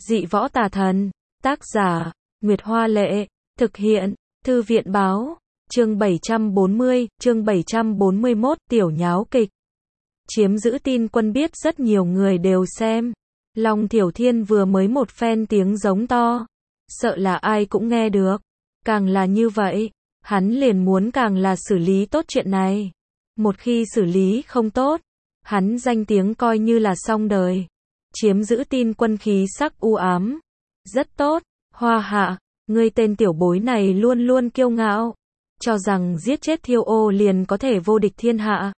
Dị võ tà thần. Tác giả, Nguyệt Hoa Lệ. Thực hiện, Thư viện Báo. Chương 740, chương 741, tiểu nháo kịch. Chiếm giữ tin quân biết rất nhiều người đều xem. Long Thiểu Thiên vừa mới một phen tiếng giống to. Sợ là ai cũng nghe được. Càng là như vậy, hắn liền muốn càng là xử lý tốt chuyện này. Một khi xử lý không tốt, hắn danh tiếng coi như là xong đời. Chiếm giữ tin quân khí sắc u ám. Rất tốt, Hoa Hạ, ngươi tên tiểu bối này luôn luôn kiêu ngạo. Cho rằng giết chết Thiêu Ô liền có thể vô địch thiên hạ.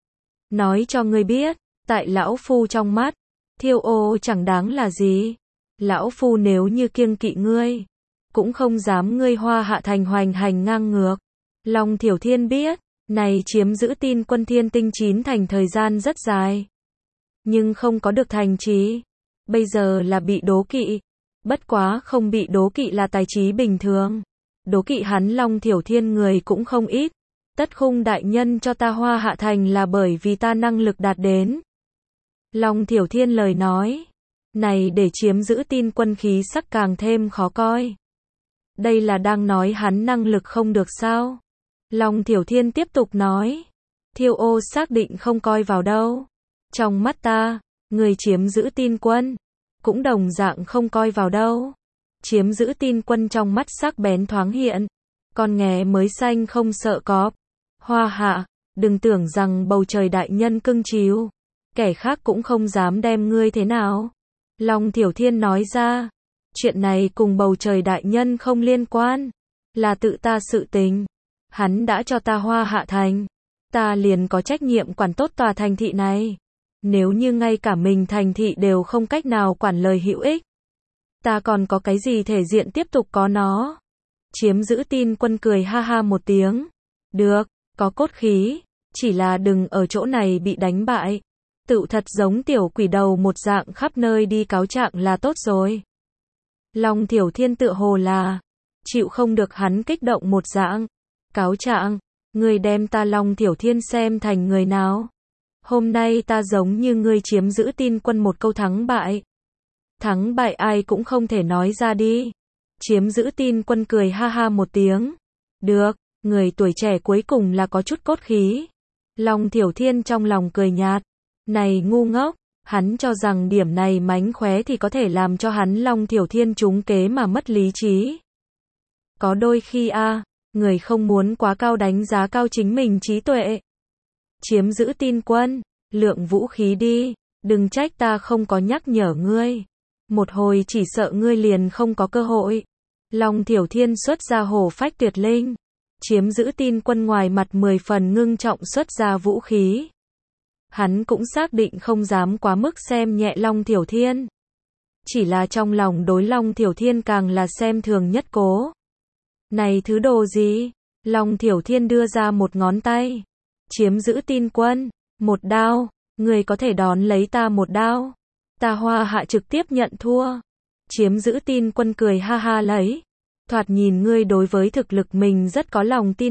Nói cho ngươi biết, tại lão phu trong mắt, Thiêu Ô chẳng đáng là gì. Lão phu nếu như kiêng kỵ ngươi, cũng không dám ngươi Hoa Hạ thành hoành hành ngang ngược. Long Thiểu Thiên biết, này chiếm giữ tin quân Thiên Tinh 9 thành thời gian rất dài, nhưng không có được thành trí. Bây giờ là bị đố kỵ. Bất quá không bị đố kỵ là tài trí bình thường. Đố kỵ hắn Long Thiểu Thiên người cũng không ít. Tất Khung đại nhân cho ta Hoa Hạ thành là bởi vì ta năng lực đạt đến. Long Thiểu Thiên lời nói này để chiếm giữ tin quân khí sắc càng thêm khó coi. Đây là đang nói hắn năng lực không được sao? Long Thiểu Thiên tiếp tục nói, Thiêu Ô xác định không coi vào đâu. Trong mắt ta, người chiếm giữ tin quân cũng đồng dạng không coi vào đâu. Chiếm giữ tin quân trong mắt sắc bén thoáng hiện. Con nghé mới xanh không sợ cọp. Hoa Hạ, đừng tưởng rằng bầu trời đại nhân cưng chiều, kẻ khác cũng không dám đem ngươi thế nào. Long Thiểu Thiên nói ra, chuyện này cùng bầu trời đại nhân không liên quan, là tự ta sự tình. Hắn đã cho ta Hoa Hạ thành, ta liền có trách nhiệm quản tốt tòa thành thị này. Nếu như ngay cả mình thành thị đều không cách nào quản lời hữu ích, ta còn có cái gì thể diện tiếp tục có nó. Chiếm giữ tin quân cười ha ha một tiếng. Được, có cốt khí, chỉ là đừng ở chỗ này bị đánh bại. Tự thật giống tiểu quỷ đầu một dạng khắp nơi đi cáo trạng là tốt rồi. Long Thiểu Thiên tựa hồ là chịu không được hắn kích động một dạng. Cáo trạng, ngươi đem ta Long Thiểu Thiên xem thành người nào? Hôm nay ta giống như ngươi chiếm giữ tin quân một câu thắng bại. Thắng bại ai cũng không thể nói ra đi. Chiếm giữ tin quân cười ha ha một tiếng. Được, người tuổi trẻ cuối cùng là có chút cốt khí. Long Thiểu Thiên trong lòng cười nhạt. Này ngu ngốc, hắn cho rằng điểm này mánh khóe thì có thể làm cho hắn Long Thiểu Thiên trúng kế mà mất lý trí. Có đôi khi người không muốn quá cao đánh giá cao chính mình trí tuệ. Chiếm giữ tin quân, lượng vũ khí đi, đừng trách ta không có nhắc nhở ngươi. Một hồi chỉ sợ ngươi liền không có cơ hội. Long Thiểu Thiên xuất ra hổ phách tuyệt linh. Chiếm giữ tin quân ngoài mặt 10 phần ngưng trọng xuất ra vũ khí. Hắn cũng xác định không dám quá mức xem nhẹ Long Thiểu Thiên. Chỉ là trong lòng đối Long Thiểu Thiên càng là xem thường nhất cố. Này thứ đồ gì? Long Thiểu Thiên đưa ra một ngón tay. Chiếm giữ tin quân, một đao, người có thể đón lấy ta một đao. Ta Hoa Hạ trực tiếp nhận thua. Chiếm giữ tin quân cười ha ha lấy. Thoạt nhìn ngươi đối với thực lực mình rất có lòng tin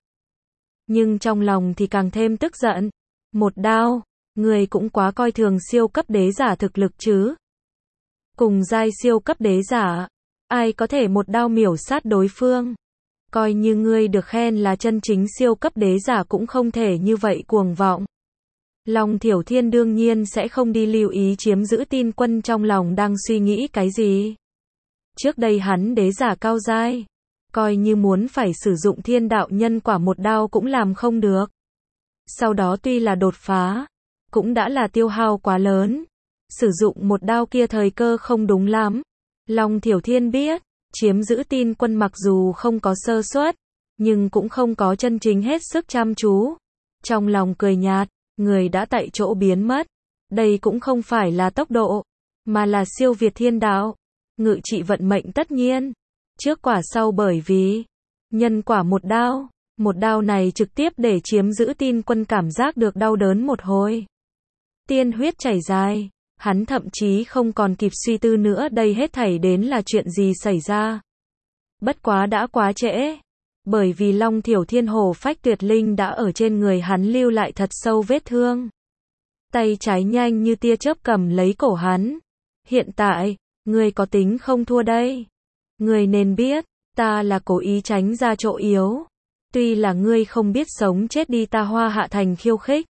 nhưng trong lòng thì càng thêm tức giận. Một đao, người cũng quá coi thường siêu cấp đế giả thực lực chứ. Cùng giai siêu cấp đế giả, ai có thể một đao miểu sát đối phương. Coi như ngươi được khen là chân chính siêu cấp đế giả cũng không thể như vậy cuồng vọng. Long Thiểu Thiên đương nhiên sẽ không đi lưu ý chiếm giữ tin quân trong lòng đang suy nghĩ cái gì. Trước đây hắn đế giả cao giai, coi như muốn phải sử dụng thiên đạo nhân quả một đao cũng làm không được. Sau đó tuy là đột phá, cũng đã là tiêu hao quá lớn. Sử dụng một đao kia thời cơ không đúng lắm. Long Thiểu Thiên biết, chiếm giữ tin quân mặc dù không có sơ suất, nhưng cũng không có chân chính hết sức chăm chú. Trong lòng cười nhạt, người đã tại chỗ biến mất. Đây cũng không phải là tốc độ, mà là siêu việt thiên đạo. Ngự trị vận mệnh tất nhiên. Trước quả sau bởi vì nhân quả một đao này trực tiếp để chiếm giữ tin quân cảm giác được đau đớn một hồi. Tiên huyết chảy dài, hắn thậm chí không còn kịp suy tư nữa đây hết thảy đến là chuyện gì xảy ra. Bất quá đã quá trễ, bởi vì Long Thiểu Thiên hổ phách tuyệt linh đã ở trên người hắn lưu lại thật sâu vết thương. Tay trái nhanh như tia chớp cầm lấy cổ hắn. Hiện tại, Ngươi có tính không thua đây? Ngươi nên biết, ta là cố ý tránh ra chỗ yếu. Tuy là ngươi không biết sống chết đi ta Hoa Hạ Thành khiêu khích.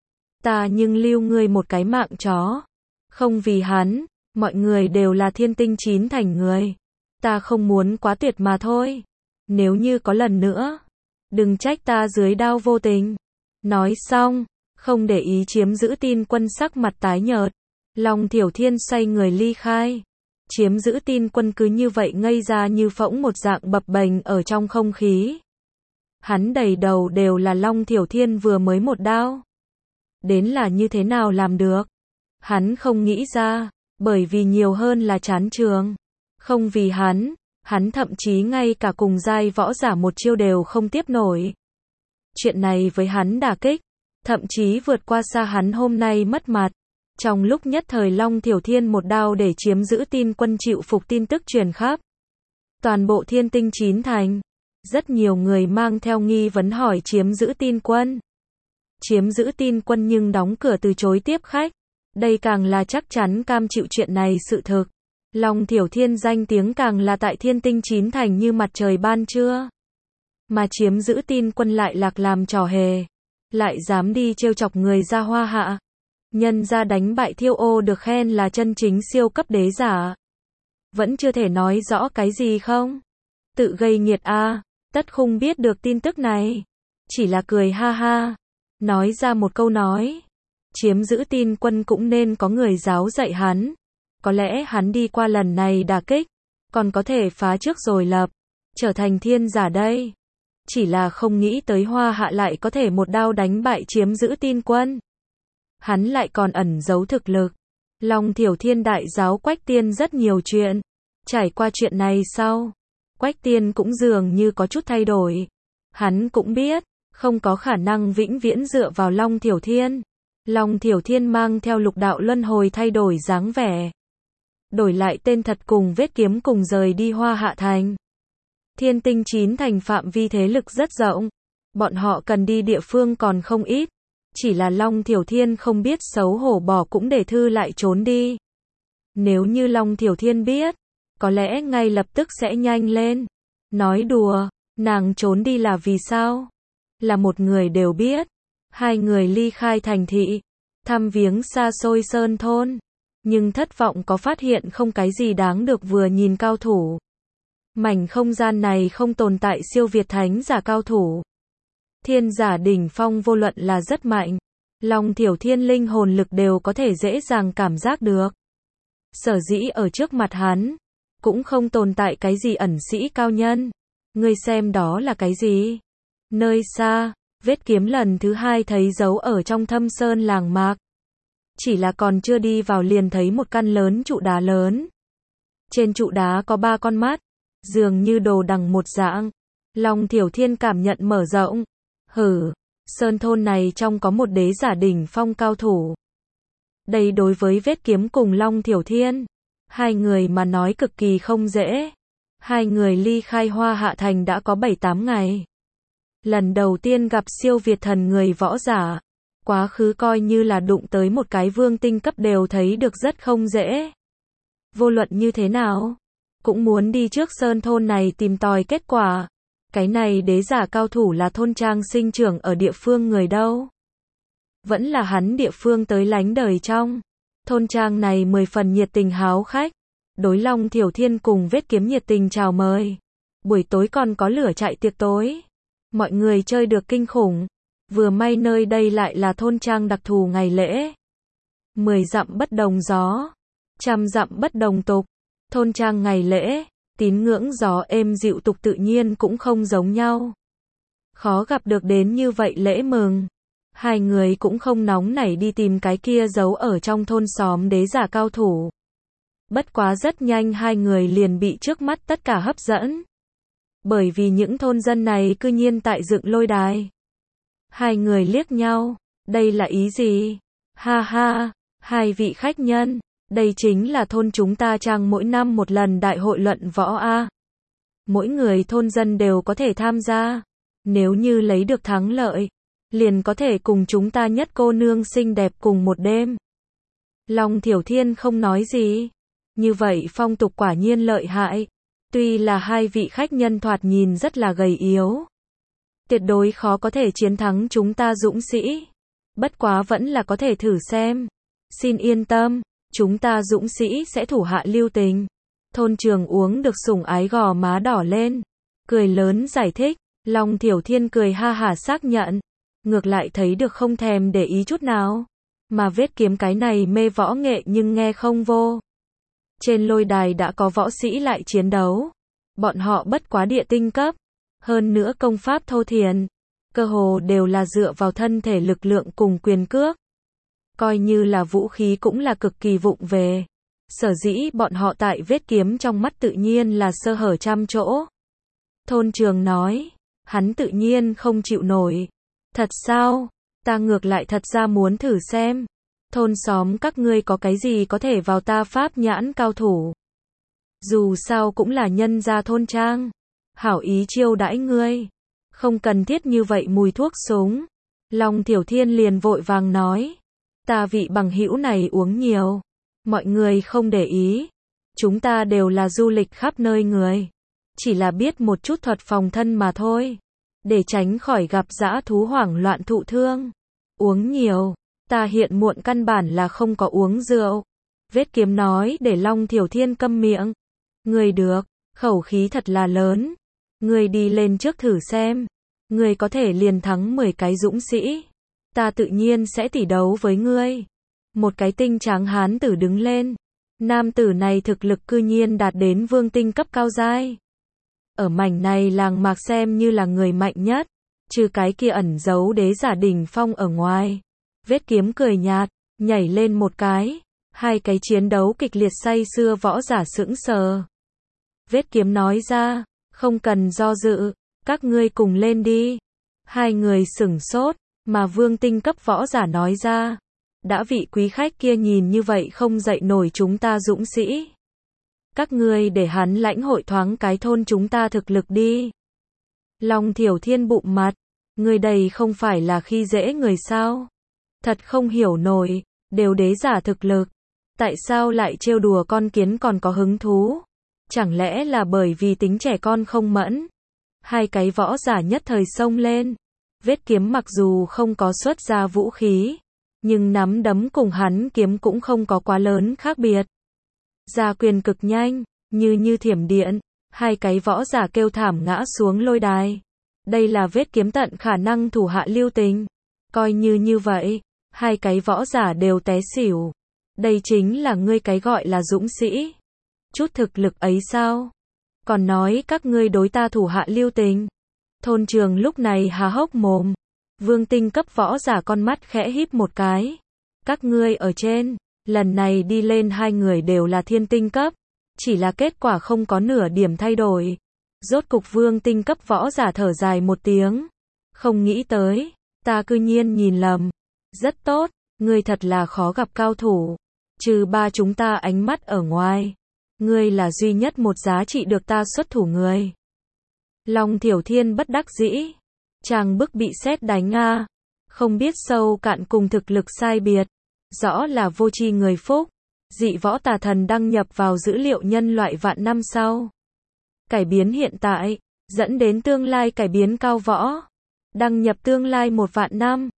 Ta nhưng lưu ngươi một cái mạng chó. Không vì hắn, mọi người đều là thiên tinh chín thành người. Ta không muốn quá tuyệt mà thôi. Nếu như có lần nữa, đừng trách ta dưới đao vô tình. Nói xong, không để ý chiếm giữ tin quân sắc mặt tái nhợt. Long Thiểu Thiên xoay người ly khai. Chiếm giữ tin quân cứ như vậy ngây ra như phỗng một dạng bập bềnh ở trong không khí. Hắn đầy đầu đều là Long Thiểu Thiên vừa mới một đao. Đến là như thế nào làm được? Hắn không nghĩ ra, bởi vì nhiều hơn là chán trường. Không vì hắn thậm chí ngay cả cùng giai võ giả một chiêu đều không tiếp nổi. Chuyện này với hắn đả kích, thậm chí vượt qua xa hắn hôm nay mất mặt. Trong lúc nhất thời Long Thiểu Thiên một đao để chiếm giữ tin quân chịu phục tin tức truyền khắp toàn bộ thiên tinh chín thành. Rất nhiều người mang theo nghi vấn hỏi chiếm giữ tin quân. Chiếm giữ tin quân nhưng đóng cửa từ chối tiếp khách. Đây càng là chắc chắn cam chịu chuyện này sự thực. Long Thiểu Thiên danh tiếng càng là tại thiên tinh chín thành như mặt trời ban trưa. Mà chiếm giữ tin quân lại lạc làm trò hề. Lại dám đi trêu chọc người ra Hoa Hạ. Nhân ra đánh bại Thiêu Ô được khen là chân chính siêu cấp đế giả. Vẫn chưa thể nói rõ cái gì không? Tự gây nghiệt a. Tất Khung biết được tin tức này. Chỉ là cười ha ha. Nói ra một câu nói. Chiếm giữ tin quân cũng nên có người giáo dạy hắn. Có lẽ hắn đi qua lần này đả kích. Còn có thể phá trước rồi lập. Trở thành thiên giả đây. Chỉ là không nghĩ tới Hoa Hạ lại có thể một đao đánh bại chiếm giữ tin quân. Hắn lại còn ẩn giấu thực lực. Long Thiểu Thiên đại giáo Quách Tiên rất nhiều chuyện. Trải qua chuyện này sau, Quách Tiên cũng dường như có chút thay đổi. Hắn cũng biết, không có khả năng vĩnh viễn dựa vào Long Thiểu Thiên. Long Thiểu Thiên mang theo lục đạo luân hồi thay đổi dáng vẻ. Đổi lại tên thật cùng vết kiếm cùng rời đi Hoa Hạ Thành. Thiên tinh chín thành phạm vi thế lực rất rộng. Bọn họ cần đi địa phương còn không ít. Chỉ là Long Thiểu Thiên không biết xấu hổ bỏ cũng để thư lại trốn đi. Nếu như Long Thiểu Thiên biết, có lẽ ngay lập tức sẽ nhanh lên. Nói đùa, nàng trốn đi là vì sao? Là một người đều biết. Hai người ly khai thành thị, thăm viếng xa xôi sơn thôn. Nhưng thất vọng có phát hiện không cái gì đáng được vừa nhìn cao thủ. Mảnh không gian này không tồn tại siêu việt thánh giả cao thủ. Thiên giả đỉnh phong vô luận là rất mạnh. Long Thiểu Thiên linh hồn lực đều có thể dễ dàng cảm giác được. Sở dĩ ở trước mặt hắn, cũng không tồn tại cái gì ẩn sĩ cao nhân. Ngươi xem đó là cái gì? Nơi xa, vết kiếm lần thứ hai thấy dấu ở trong thâm sơn làng mạc. Chỉ là còn chưa đi vào liền thấy một căn lớn trụ đá lớn. Trên trụ đá có 3 con mắt, dường như đồ đằng một dạng. Long Thiểu Thiên cảm nhận mở rộng. Sơn thôn này trong có một đế giả đỉnh phong cao thủ. Đây đối với vết kiếm cùng Long Thiểu Thiên, hai người mà nói cực kỳ không dễ. Hai người ly khai Hoa Hạ Thành đã có 7-8 ngày. Lần đầu tiên gặp siêu việt thần người võ giả. Quá khứ coi như là đụng tới một cái vương tinh cấp đều thấy được rất không dễ. Vô luận như thế nào, cũng muốn đi trước sơn thôn này tìm tòi kết quả. Cái này đế giả cao thủ là thôn trang sinh trưởng ở địa phương người đâu. Vẫn là hắn địa phương tới lánh đời trong. Thôn trang này 10 phần nhiệt tình háo khách. Đối Long Thiểu Thiên cùng vết kiếm nhiệt tình chào mời. Buổi tối còn có lửa chạy tiệc tối. Mọi người chơi được kinh khủng. Vừa may nơi đây lại là thôn trang đặc thù ngày lễ. 10 dặm bất đồng gió. 100 dặm bất đồng tục. Thôn trang ngày lễ, tín ngưỡng gió êm dịu tục tự nhiên cũng không giống nhau. Khó gặp được đến như vậy lễ mừng. Hai người cũng không nóng nảy đi tìm cái kia giấu ở trong thôn xóm đế giả cao thủ. Bất quá rất nhanh hai người liền bị trước mắt tất cả hấp dẫn. Bởi vì những thôn dân này cư nhiên tại dựng lôi đài. Hai người liếc nhau, đây là ý gì? Ha ha, hai vị khách nhân, đây chính là thôn chúng ta trang mỗi năm một lần đại hội luận võ a. Mỗi người thôn dân đều có thể tham gia. Nếu như lấy được thắng lợi, liền có thể cùng chúng ta nhất cô nương xinh đẹp cùng một đêm. Long Thiểu Thiên không nói gì. Như vậy phong tục quả nhiên lợi hại. Tuy là hai vị khách nhân thoạt nhìn rất là gầy yếu, tuyệt đối khó có thể chiến thắng chúng ta dũng sĩ. Bất quá vẫn là có thể thử xem. Xin yên tâm, chúng ta dũng sĩ sẽ thủ hạ lưu tình. Thôn Trường uống được sủng ái gò má đỏ lên, cười lớn giải thích. Long Thiểu Thiên cười ha hả xác nhận, ngược lại thấy được không thèm để ý chút nào. Mà vết kiếm cái này mê võ nghệ nhưng nghe không vô. Trên lôi đài đã có võ sĩ lại chiến đấu. Bọn họ bất quá địa tinh cấp. Hơn nữa công pháp thô thiển. Cơ hồ đều là dựa vào thân thể lực lượng cùng quyền cước. Coi như là vũ khí cũng là cực kỳ vụng về. Sở dĩ bọn họ tại vết kiếm trong mắt tự nhiên là sơ hở trăm chỗ. Thôn Trường nói, hắn tự nhiên không chịu nổi. Thật sao? Ta ngược lại thật ra muốn thử xem. Thôn xóm các ngươi có cái gì có thể vào ta pháp nhãn cao thủ. Dù sao cũng là nhân gia thôn trang. Hảo ý chiêu đãi ngươi. Không cần thiết như vậy mùi thuốc súng. Long Thiểu Thiên liền vội vàng nói. Ta vị bằng hữu này uống nhiều. Mọi người không để ý. Chúng ta đều là du lịch khắp nơi người. Chỉ là biết một chút thuật phòng thân mà thôi. Để tránh khỏi gặp dã thú hoảng loạn thụ thương. Uống nhiều. Ta hiện muộn căn bản là không có uống rượu. Vết kiếm nói để Long Thiểu Thiên câm miệng. Người được, khẩu khí thật là lớn. Người đi lên trước thử xem. Người có thể liền thắng 10 cái dũng sĩ. Ta tự nhiên sẽ tỉ đấu với ngươi. Một cái tinh tráng hán tử đứng lên. Nam tử này thực lực cư nhiên đạt đến vương tinh cấp cao giai. Ở mảnh này làng mạc xem như là người mạnh nhất. Trừ cái kia ẩn giấu đế giả đỉnh phong ở ngoài. Vết kiếm cười nhạt, nhảy lên một cái. Hai cái chiến đấu kịch liệt say sưa võ giả sững sờ. Vết kiếm nói ra, không cần do dự, các ngươi cùng lên đi. Hai người sửng sốt, mà vương tinh cấp võ giả nói ra. Đã vị quý khách kia nhìn như vậy không dậy nổi chúng ta dũng sĩ. Các ngươi để hắn lãnh hội thoáng cái thôn chúng ta thực lực đi. Long Thiểu Thiên bụng mặt, người đầy không phải là khi dễ người sao? Thật không hiểu nổi, đều đế giả thực lực. Tại sao lại trêu đùa con kiến còn có hứng thú? Chẳng lẽ là bởi vì tính trẻ con không mẫn? Hai cái võ giả nhất thời xông lên. Vết kiếm mặc dù không có xuất ra vũ khí, nhưng nắm đấm cùng hắn kiếm cũng không có quá lớn khác biệt. Ra quyền cực nhanh, như thiểm điện. Hai cái võ giả kêu thảm ngã xuống lôi đài. Đây là vết kiếm tận khả năng thủ hạ lưu tình. Coi như vậy, hai cái võ giả đều té xỉu. Đây chính là ngươi cái gọi là dũng sĩ. Chút thực lực ấy sao? Còn nói các ngươi đối ta thủ hạ lưu tình. Thôn Trường lúc này há hốc mồm. Vương tinh cấp võ giả con mắt khẽ híp một cái. Các ngươi ở trên, lần này đi lên hai người đều là thiên tinh cấp. Chỉ là kết quả không có nửa điểm thay đổi. Rốt cục vương tinh cấp võ giả thở dài một tiếng. Không nghĩ tới, ta cư nhiên nhìn lầm. Rất tốt, ngươi thật là khó gặp cao thủ. Trừ ba chúng ta ánh mắt ở ngoài. Ngươi là duy nhất một giá trị được ta xuất thủ người. Long Thiểu Thiên bất đắc dĩ. Chàng bức bị sét đánh a. Không biết sâu cạn cùng thực lực sai biệt. Rõ là vô tri người phúc. Dị võ tà thần đăng nhập vào dữ liệu nhân loại vạn năm sau. Cải biến hiện tại, dẫn đến tương lai cải biến cao võ. Đăng nhập tương lai 1 vạn năm.